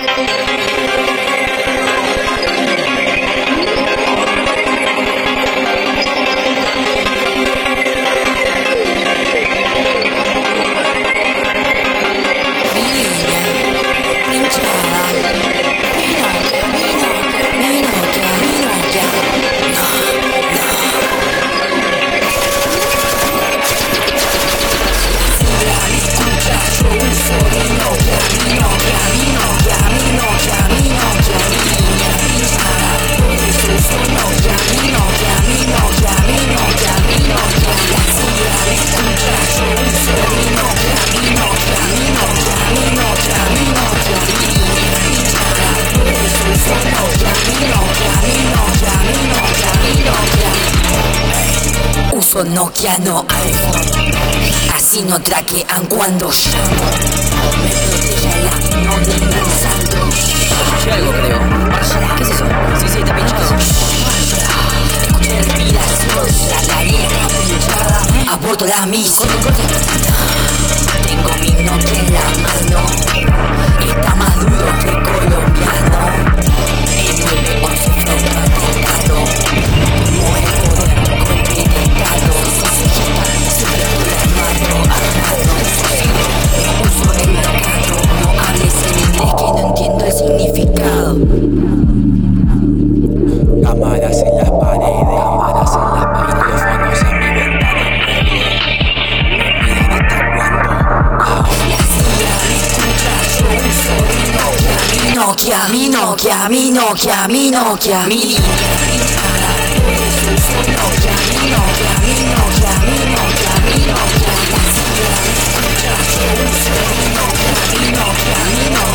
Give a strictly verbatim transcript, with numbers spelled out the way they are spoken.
Uso Nokia, no iPhone. Así no traquean cuando llamo. Me protege la no de pensando. Escuché algo, creo. ¿Qué es eso? Sí, sí, está pinchado. Escuché respiración, la gallega pinchada. Aborto la misión. Tengo mi Nokia en la mano. Está más duro que colombiano. El nueve once flow patentado. Muere poder continentado. Siempre programado, armado. Uso el mercado. No hables en inglés que no entiendo el significado. Cámaras en las paredes, cámaras en las paredes, micrófonos en mi ventana. Miren hasta cuándo. La silla me escucha, yo uso mi Nokia, mi Nokia, mi Nokia, mi Nokia, mi línea pinchada. Uso Nokia, mi Nokia, mi Nokia, mi Nokia, mi Nokia. La silla me escucha, yo uso mi Nokia, mi Nokia, mi Nokia.